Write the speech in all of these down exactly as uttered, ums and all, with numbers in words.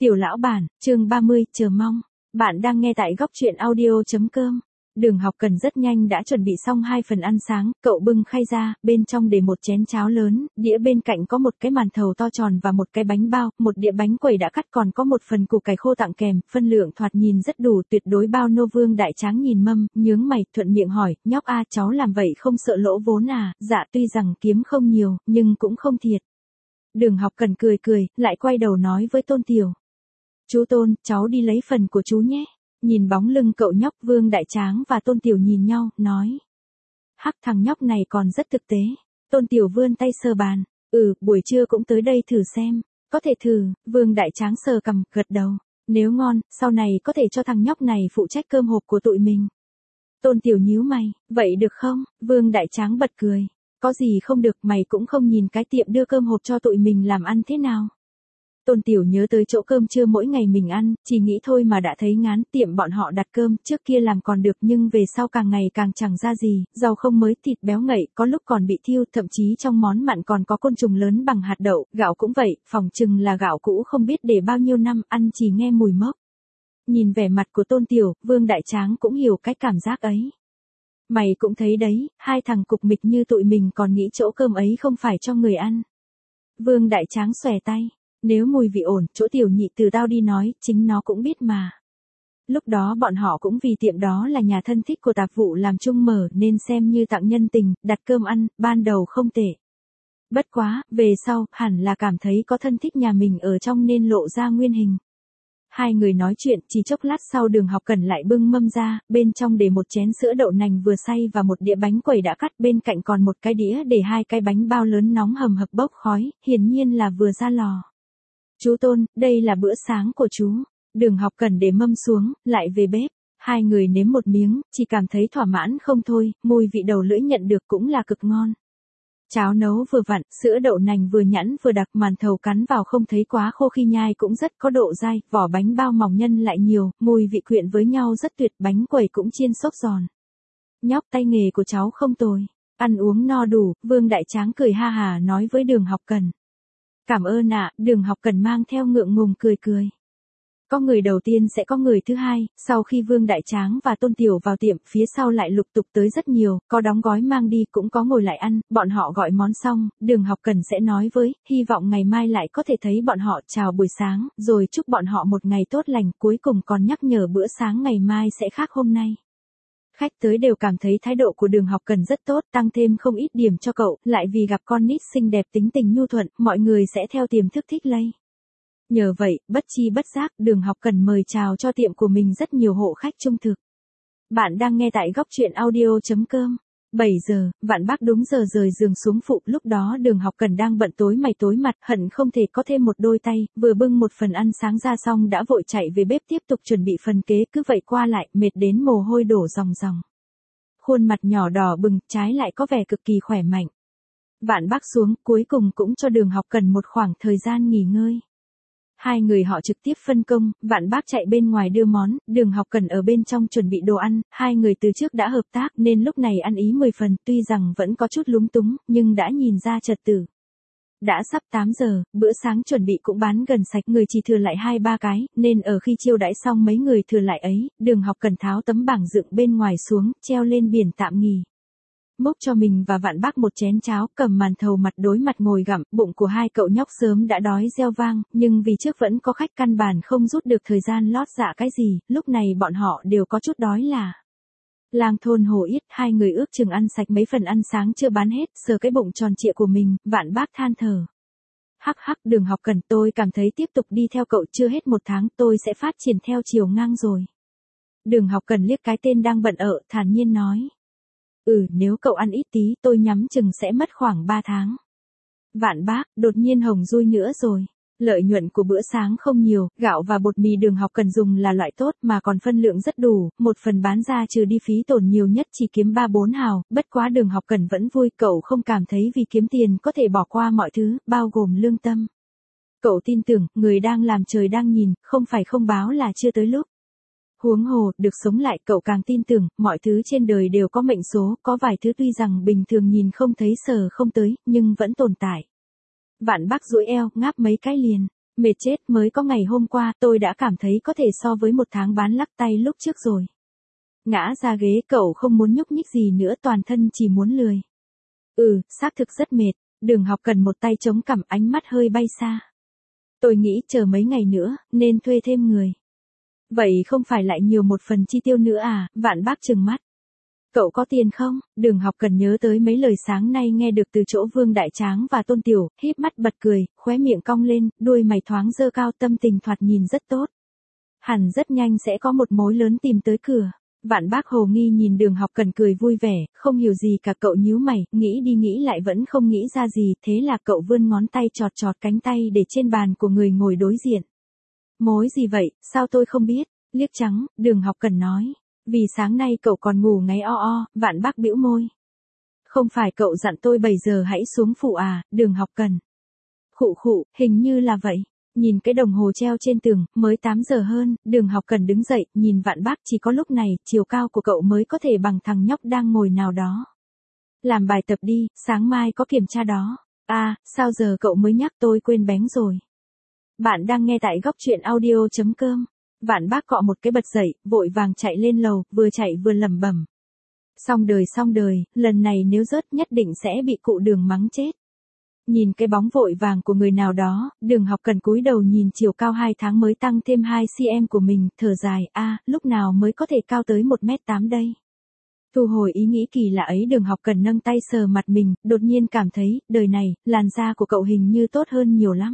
Tiểu lão bản, chương ba mươi, chờ mong. Bạn đang nghe tại góc truyện audio.com. Đường Học Cần rất nhanh đã chuẩn bị xong hai phần ăn sáng, cậu bưng khay ra, bên trong để một chén cháo lớn, đĩa bên cạnh có một cái màn thầu to tròn và một cái bánh bao, một đĩa bánh quẩy đã cắt còn có một phần củ cải khô tặng kèm, phân lượng thoạt nhìn rất đủ, tuyệt đối bao no. Vương Đại Tráng nhìn mâm, nhướng mày, thuận miệng hỏi, nhóc a, cháu làm vậy không sợ lỗ vốn à? Dạ, tuy rằng kiếm không nhiều, nhưng cũng không thiệt. Đường Học Cần cười cười, lại quay đầu nói với Tôn Tiểu. Chú Tôn, cháu đi lấy phần của chú nhé. Nhìn bóng lưng cậu nhóc, Vương Đại Tráng và Tôn Tiểu nhìn nhau, nói. Hắc, thằng nhóc này còn rất thực tế. Tôn Tiểu vươn tay sờ bàn. Ừ, buổi trưa cũng tới đây thử xem. Có thể thử. Vương Đại Tráng sờ cằm, gật đầu. Nếu ngon, sau này có thể cho thằng nhóc này phụ trách cơm hộp của tụi mình. Tôn Tiểu nhíu mày. Vậy được không? Vương Đại Tráng bật cười. Có gì không được, mày cũng không nhìn cái tiệm đưa cơm hộp cho tụi mình làm ăn thế nào. Tôn Tiểu nhớ tới chỗ cơm trưa mỗi ngày mình ăn, chỉ nghĩ thôi mà đã thấy ngán. Tiệm bọn họ đặt cơm, trước kia làm còn được nhưng về sau càng ngày càng chẳng ra gì, rau không mới, thịt béo ngậy, có lúc còn bị thiêu, thậm chí trong món mặn còn có côn trùng lớn bằng hạt đậu, gạo cũng vậy, phòng chừng là gạo cũ không biết để bao nhiêu năm, ăn chỉ nghe mùi mốc. Nhìn vẻ mặt của Tôn Tiểu, Vương Đại Tráng cũng hiểu cái cảm giác ấy. Mày cũng thấy đấy, hai thằng cục mịch như tụi mình còn nghĩ chỗ cơm ấy không phải cho người ăn. Vương Đại Tráng xòe tay. Nếu mùi vị ổn, chỗ Tiểu nhị từ tao đi nói, chính nó cũng biết mà. Lúc đó bọn họ cũng vì tiệm đó là nhà thân thích của tạp vụ làm chung mở nên xem như tặng nhân tình, đặt cơm ăn, ban đầu không tệ. Bất quá, về sau, hẳn là cảm thấy có thân thích nhà mình ở trong nên lộ ra nguyên hình. Hai người nói chuyện, chỉ chốc lát sau Đường Học Cần lại bưng mâm ra, bên trong để một chén sữa đậu nành vừa xay và một đĩa bánh quẩy đã cắt, bên cạnh còn một cái đĩa để hai cái bánh bao lớn nóng hầm hập bốc khói, hiển nhiên là vừa ra lò. Chú Tôn, đây là bữa sáng của chú. Đường Học Cần để mâm xuống, lại về bếp. Hai người nếm một miếng, chỉ cảm thấy thỏa mãn không thôi, mùi vị đầu lưỡi nhận được cũng là cực ngon. Cháo nấu vừa vặn, sữa đậu nành vừa nhẵn vừa đặc, màn thầu cắn vào không thấy quá khô, khi nhai cũng rất có độ dai, vỏ bánh bao mỏng nhân lại nhiều, mùi vị quyện với nhau rất tuyệt, bánh quẩy cũng chiên xốp giòn. Nhóc, tay nghề của cháu không tồi. Ăn uống no đủ, Vương Đại Tráng cười ha hà nói với Đường Học Cần. Cảm ơn ạ, Đường Học Cần mang theo ngượng ngùng cười cười. Có người đầu tiên sẽ có người thứ hai, sau khi Vương Đại Tráng và Tôn Tiểu vào tiệm, phía sau lại lục tục tới rất nhiều, có đóng gói mang đi cũng có ngồi lại ăn, bọn họ gọi món xong, Đường Học Cần sẽ nói với, hy vọng ngày mai lại có thể thấy bọn họ chào buổi sáng, rồi chúc bọn họ một ngày tốt lành, cuối cùng còn nhắc nhở bữa sáng ngày mai sẽ khác hôm nay. Khách tới đều cảm thấy thái độ của Đường Học Cần rất tốt, tăng thêm không ít điểm cho cậu, lại vì gặp con nít xinh đẹp tính tình nhu thuận, mọi người sẽ theo tiềm thức thích lây. Nhờ vậy, bất chi bất giác, Đường Học Cần mời chào cho tiệm của mình rất nhiều hộ khách trung thực. Bạn đang nghe tại góc truyện audio.com. bảy giờ, Vạn Bác đúng giờ rời giường xuống phụ, lúc đó Đường Học Cần đang bận tối mày tối mặt, hận không thể có thêm một đôi tay, vừa bưng một phần ăn sáng ra xong đã vội chạy về bếp tiếp tục chuẩn bị phần kế, cứ vậy qua lại, mệt đến mồ hôi đổ ròng ròng. Khuôn mặt nhỏ đỏ bừng, trái lại có vẻ cực kỳ khỏe mạnh. Vạn Bác xuống, cuối cùng cũng cho Đường Học Cần một khoảng thời gian nghỉ ngơi. Hai người họ trực tiếp phân công, Vạn Bác chạy bên ngoài đưa món, Đường Học Cần ở bên trong chuẩn bị đồ ăn, hai người từ trước đã hợp tác nên lúc này ăn ý mười phần, tuy rằng vẫn có chút lúng túng, nhưng đã nhìn ra trật tự. Đã sắp tám giờ, bữa sáng chuẩn bị cũng bán gần sạch, người chỉ thừa lại hai ba cái, nên ở khi chiêu đãi xong mấy người thừa lại ấy, Đường Học Cần tháo tấm bảng dựng bên ngoài xuống, treo lên biển tạm nghỉ. Múc cho mình và Vạn Bác một chén cháo, cầm màn thầu mặt đối mặt ngồi gặm, bụng của hai cậu nhóc sớm đã đói reo vang, nhưng vì trước vẫn có khách căn bản không rút được thời gian lót dạ cái gì, lúc này bọn họ đều có chút đói là. Lang thôn Hồ Yết, hai người ước chừng ăn sạch mấy phần ăn sáng chưa bán hết, sờ cái bụng tròn trịa của mình, Vạn Bác than thở. Hắc hắc, Đường Học Cần, tôi cảm thấy tiếp tục đi theo cậu chưa hết một tháng, tôi sẽ phát triển theo chiều ngang rồi. Đường Học Cần liếc cái tên đang bận ợ, thản nhiên nói. Ừ, nếu cậu ăn ít tí, tôi nhắm chừng sẽ mất khoảng ba tháng. Vạn Bác, đột nhiên hồng rui nữa rồi. Lợi nhuận của bữa sáng không nhiều, gạo và bột mì Đường Học Cần dùng là loại tốt mà còn phân lượng rất đủ, một phần bán ra trừ đi phí tổn nhiều nhất chỉ kiếm ba bốn hào, bất quá Đường Học Cần vẫn vui, cậu không cảm thấy vì kiếm tiền có thể bỏ qua mọi thứ, bao gồm lương tâm. Cậu tin tưởng, người đang làm trời đang nhìn, không phải không báo là chưa tới lúc. Huống hồ, được sống lại, cậu càng tin tưởng, mọi thứ trên đời đều có mệnh số, có vài thứ tuy rằng bình thường nhìn không thấy sờ không tới, nhưng vẫn tồn tại. Vạn Bác duỗi eo, ngáp mấy cái liền. Mệt chết, mới có ngày hôm qua tôi đã cảm thấy có thể so với một tháng bán lắc tay lúc trước rồi. Ngã ra ghế, cậu không muốn nhúc nhích gì nữa, toàn thân chỉ muốn lười. Ừ, xác thực rất mệt. Đường Học Cần một tay chống cằm, ánh mắt hơi bay xa. Tôi nghĩ chờ mấy ngày nữa, nên thuê thêm người. Vậy không phải lại nhiều một phần chi tiêu nữa à? Vạn Bác trừng mắt. Cậu có tiền không? Đường Học Cần nhớ tới mấy lời sáng nay nghe được từ chỗ Vương Đại Tráng và Tôn Tiểu, híp mắt bật cười, khóe miệng cong lên, đuôi mày thoáng dơ cao, tâm tình thoạt nhìn rất tốt. Hẳn rất nhanh sẽ có một mối lớn tìm tới cửa. Vạn Bác hồ nghi nhìn Đường Học Cần cười vui vẻ, không hiểu gì cả. Cậu nhíu mày, nghĩ đi nghĩ lại vẫn không nghĩ ra gì, thế là cậu vươn ngón tay chọt chọt cánh tay để trên bàn của người ngồi đối diện. Mối gì vậy, sao tôi không biết? Liếc trắng, Đường Học Cần nói. Vì sáng nay cậu còn ngủ ngáy o o. Vạn Bác bĩu môi. Không phải cậu dặn tôi bảy giờ hãy xuống phủ à? Đường Học Cần. Khụ khụ, hình như là vậy. Nhìn cái đồng hồ treo trên tường, mới tám giờ hơn. Đường Học Cần đứng dậy, nhìn Vạn Bác, chỉ có lúc này, chiều cao của cậu mới có thể bằng thằng nhóc đang ngồi nào đó. Làm bài tập đi, sáng mai có kiểm tra đó. À, sao giờ cậu mới nhắc, tôi quên bén rồi. Bạn đang nghe tại góc truyện audio chấm com. Vạn Bác cọ một cái bật dậy, vội vàng chạy lên lầu, vừa chạy vừa lẩm bẩm. Xong đời xong đời, lần này nếu rớt nhất định sẽ bị cụ Đường mắng chết. Nhìn cái bóng vội vàng của người nào đó, Đường Học Cần cúi đầu nhìn chiều cao hai tháng mới tăng thêm hai xăng-ti-mét của mình, thở dài, a, à, lúc nào mới có thể cao tới một mét tám đây. Thu hồi ý nghĩ kỳ lạ ấy, Đường Học Cần nâng tay sờ mặt mình, đột nhiên cảm thấy, đời này, làn da của cậu hình như tốt hơn nhiều lắm.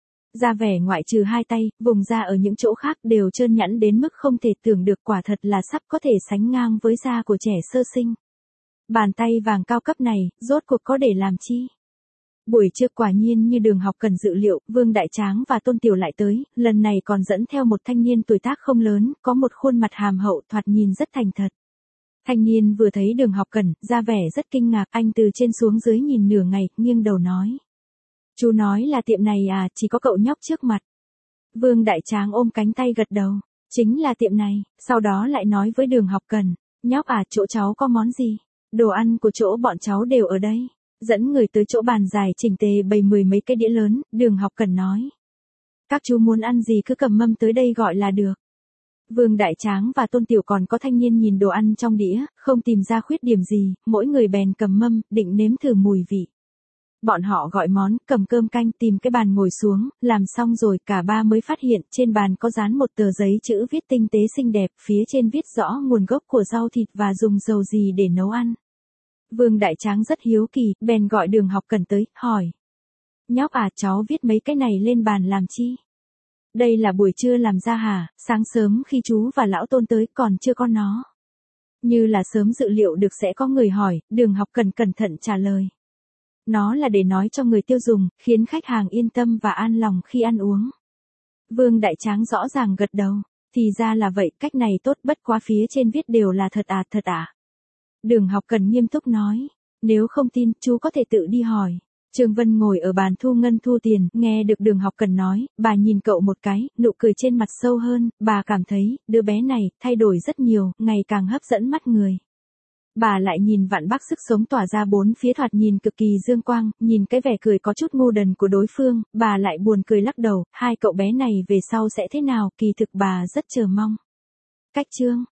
Da vẻ ngoại trừ hai tay, vùng da ở những chỗ khác đều trơn nhẵn đến mức không thể tưởng được, quả thật là sắp có thể sánh ngang với da của trẻ sơ sinh. Bàn tay vàng cao cấp này, rốt cuộc có để làm chi? Buổi trưa quả nhiên như Đường Học Cần dự liệu, Vương Đại Tráng và Tôn Tiểu lại tới, lần này còn dẫn theo một thanh niên tuổi tác không lớn, có một khuôn mặt hàm hậu, thoạt nhìn rất thành thật. Thanh niên vừa thấy Đường Học Cần, ra vẻ rất kinh ngạc, anh từ trên xuống dưới nhìn nửa ngày, nghiêng đầu nói. Chú nói là tiệm này à, chỉ có cậu nhóc trước mặt. Vương Đại Tráng ôm cánh tay gật đầu, chính là tiệm này, sau đó lại nói với Đường Học Cần, nhóc à, chỗ cháu có món gì? Đồ ăn của chỗ bọn cháu đều ở đây. Dẫn người tới chỗ bàn dài chỉnh tề bày mười mấy cái đĩa lớn, Đường Học Cần nói. Các chú muốn ăn gì cứ cầm mâm tới đây gọi là được. Vương Đại Tráng và Tôn Tiểu còn có thanh niên nhìn đồ ăn trong đĩa, không tìm ra khuyết điểm gì, mỗi người bèn cầm mâm, định nếm thử mùi vị. Bọn họ gọi món, cầm cơm canh, tìm cái bàn ngồi xuống, làm xong rồi cả ba mới phát hiện trên bàn có dán một tờ giấy chữ viết tinh tế xinh đẹp, phía trên viết rõ nguồn gốc của rau thịt và dùng dầu gì để nấu ăn. Vương Đại Tráng rất hiếu kỳ, bèn gọi Đường Học Cần tới, hỏi. Nhóc à, cháu viết mấy cái này lên bàn làm chi? Đây là buổi trưa làm ra hả? Sáng sớm khi chú và lão Tôn tới còn chưa có nó. Như là sớm dự liệu được sẽ có người hỏi, Đường Học Cần cẩn thận trả lời. Nó là để nói cho người tiêu dùng, khiến khách hàng yên tâm và an lòng khi ăn uống. Vương Đại Tráng rõ ràng gật đầu. Thì ra là vậy, cách này tốt, bất quá phía trên viết đều là thật à, thật à. Đường Học Cần nghiêm túc nói. Nếu không tin, chú có thể tự đi hỏi. Trương Vân ngồi ở bàn thu ngân thu tiền, nghe được Đường Học Cần nói, bà nhìn cậu một cái, nụ cười trên mặt sâu hơn, bà cảm thấy, đứa bé này, thay đổi rất nhiều, ngày càng hấp dẫn mắt người. Bà lại nhìn Vạn Bác sức sống tỏa ra bốn phía, thoạt nhìn cực kỳ dương quang, nhìn cái vẻ cười có chút ngu đần của đối phương, bà lại buồn cười lắc đầu, hai cậu bé này về sau sẽ thế nào, kỳ thực bà rất chờ mong. Cách chương